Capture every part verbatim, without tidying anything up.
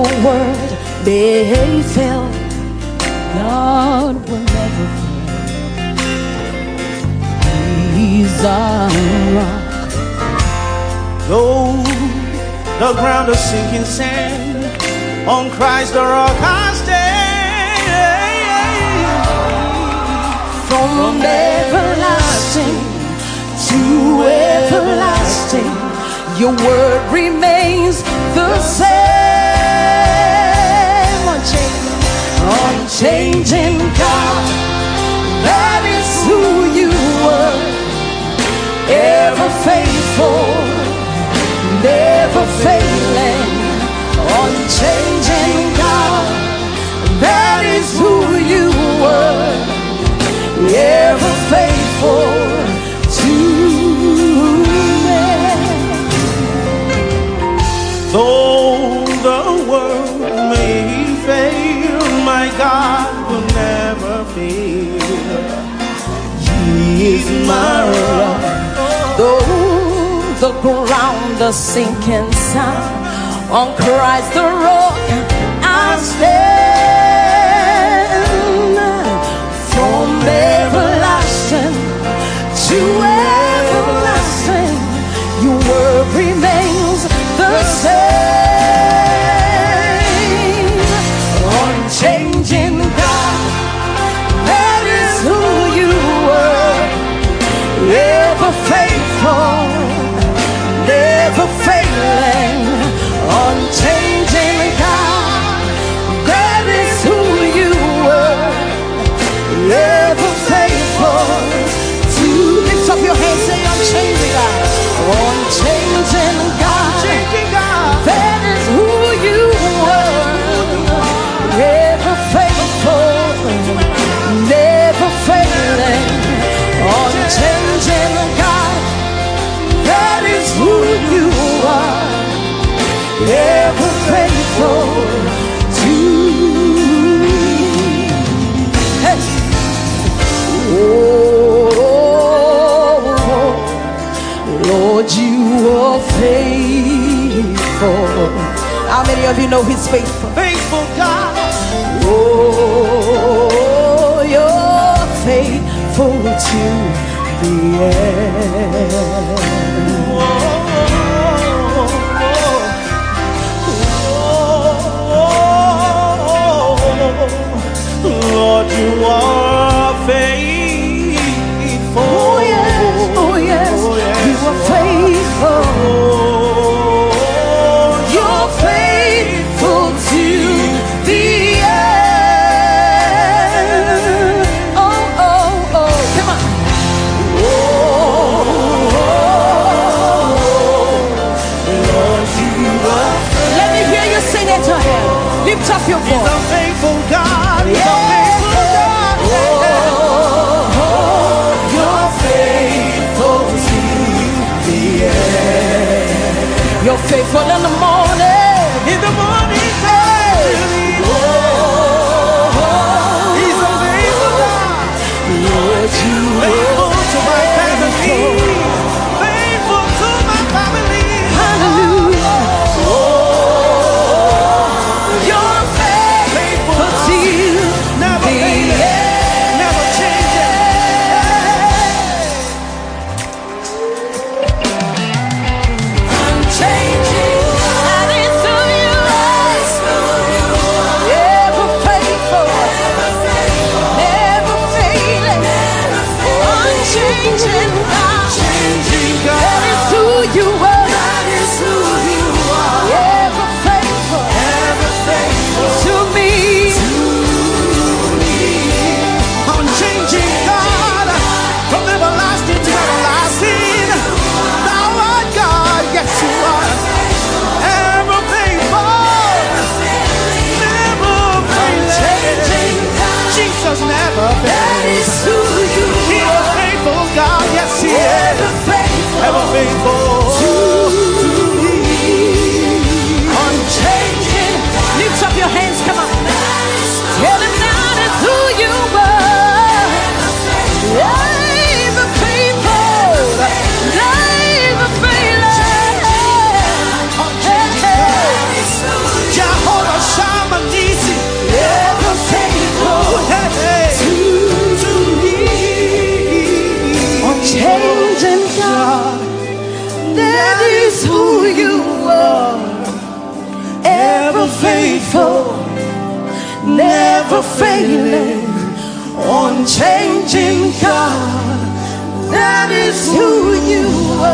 the world may fail, God will never fail. He's our rock. Though the ground is sinking sand, on Christ the rock I stand. From everlasting to everlasting, your word remains the same. Unchanging, unchanging God, that is who you were. Ever faithful, never failing. Unchanging God, that is who you were. Ever faithful to me. Though the world may fail, my God will never fail. He is my rock. Though the ground is sinking sand, on Christ the rock I stand. From everlasting to everlasting, your word remains the same. Unchanging God, that is who you were. Ever faithful, never failing. Unchanging God, that is who you were. Ever faithful to lift up your hands, say unchanging God. Unchanging God, that is who you were. Ever faithful, never failing. Unchanging God, that is who you are. Ever faithful to me. Hey. Oh, Lord, you are faithful. How many of you know He's faithful? Faithful God. Oh, you're faithful to the end. Lord, you are faithful. Oh yes, oh yes, oh, yes. You are faithful. Oh, you're faithful to the end. Oh, oh, oh, come on. Oh, Lord, you are faithful. Let me hear you sing it to Him. Lift up your voice. He's a faithful God. He's yeah. a faithful God. Oh, oh, you're faithful to the end. You're faithful in the morning. In the morning, hey. Oh, oh, He's a faithful God. Lord, you faithful to my family. Faithful to my family. Hallelujah. Oh, you're faithful to Never the failing, end. never changing. Unchanging God, who you are. Ever faithful, never failing, unchanging God. That is who you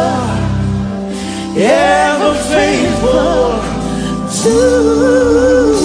are. Ever faithful to